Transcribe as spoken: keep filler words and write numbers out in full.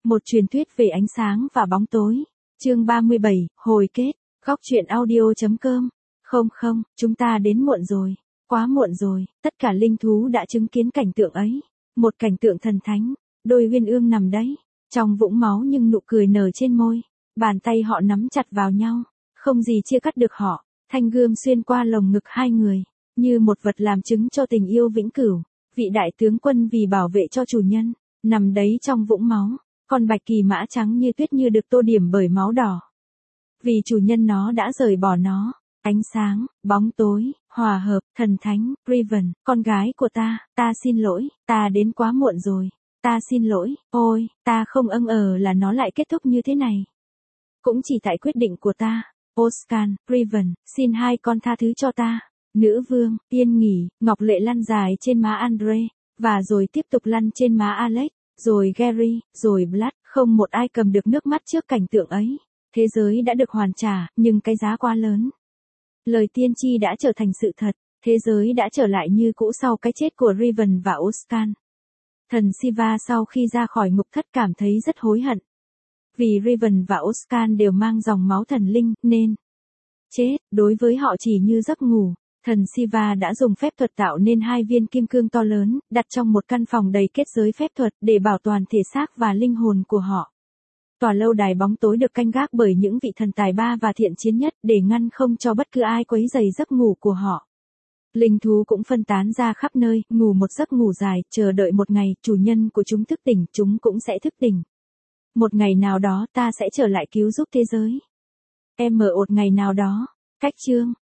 Một truyền thuyết về ánh sáng và bóng tối. Chương ba mươi bảy, hồi kết. Góc truyện audio chấm com. Không không, chúng ta đến muộn rồi. Quá muộn rồi, tất cả linh thú đã chứng kiến cảnh tượng ấy. Một cảnh tượng thần thánh, đôi uyên ương nằm đấy, trong vũng máu nhưng nụ cười nở trên môi. Bàn tay họ nắm chặt vào nhau, không gì chia cắt được họ. Thanh gươm xuyên qua lồng ngực hai người, như một vật làm chứng cho tình yêu vĩnh cửu. Vị đại tướng quân vì bảo vệ cho chủ nhân, nằm đấy trong vũng máu. Con bạch kỳ mã trắng như tuyết như được tô điểm bởi máu đỏ. Vì chủ nhân nó đã rời bỏ nó. Ánh sáng, bóng tối, hòa hợp, thần thánh, Riven, con gái của ta, ta xin lỗi, ta đến quá muộn rồi. Ta xin lỗi, ôi, ta không ưng ờ là nó lại kết thúc như thế này. Cũng chỉ tại quyết định của ta. Oscan, Riven, xin hai con tha thứ cho ta. Nữ vương, yên nghỉ, ngọc lệ lăn dài trên má Andre, và rồi tiếp tục lăn trên má Alex, rồi Gary, rồi Blood, không một ai cầm được nước mắt trước cảnh tượng ấy. Thế giới đã được hoàn trả, nhưng cái giá quá lớn. Lời tiên tri đã trở thành sự thật, thế giới đã trở lại như cũ sau cái chết của Riven và Oscan. Thần Siva sau khi ra khỏi ngục thất cảm thấy rất hối hận. Vì Riven và Oscan đều mang dòng máu thần linh, nên chết, đối với họ chỉ như giấc ngủ. Thần Siva đã dùng phép thuật tạo nên hai viên kim cương to lớn, đặt trong một căn phòng đầy kết giới phép thuật để bảo toàn thể xác và linh hồn của họ. Tòa lâu đài bóng tối được canh gác bởi những vị thần tài ba và thiện chiến nhất để ngăn không cho bất cứ ai quấy rầy giấc ngủ của họ. Linh thú cũng phân tán ra khắp nơi, ngủ một giấc ngủ dài, chờ đợi một ngày chủ nhân của chúng thức tỉnh, chúng cũng sẽ thức tỉnh. Một ngày nào đó ta sẽ trở lại cứu giúp thế giới. Em mở một ngày nào đó. Cách chương,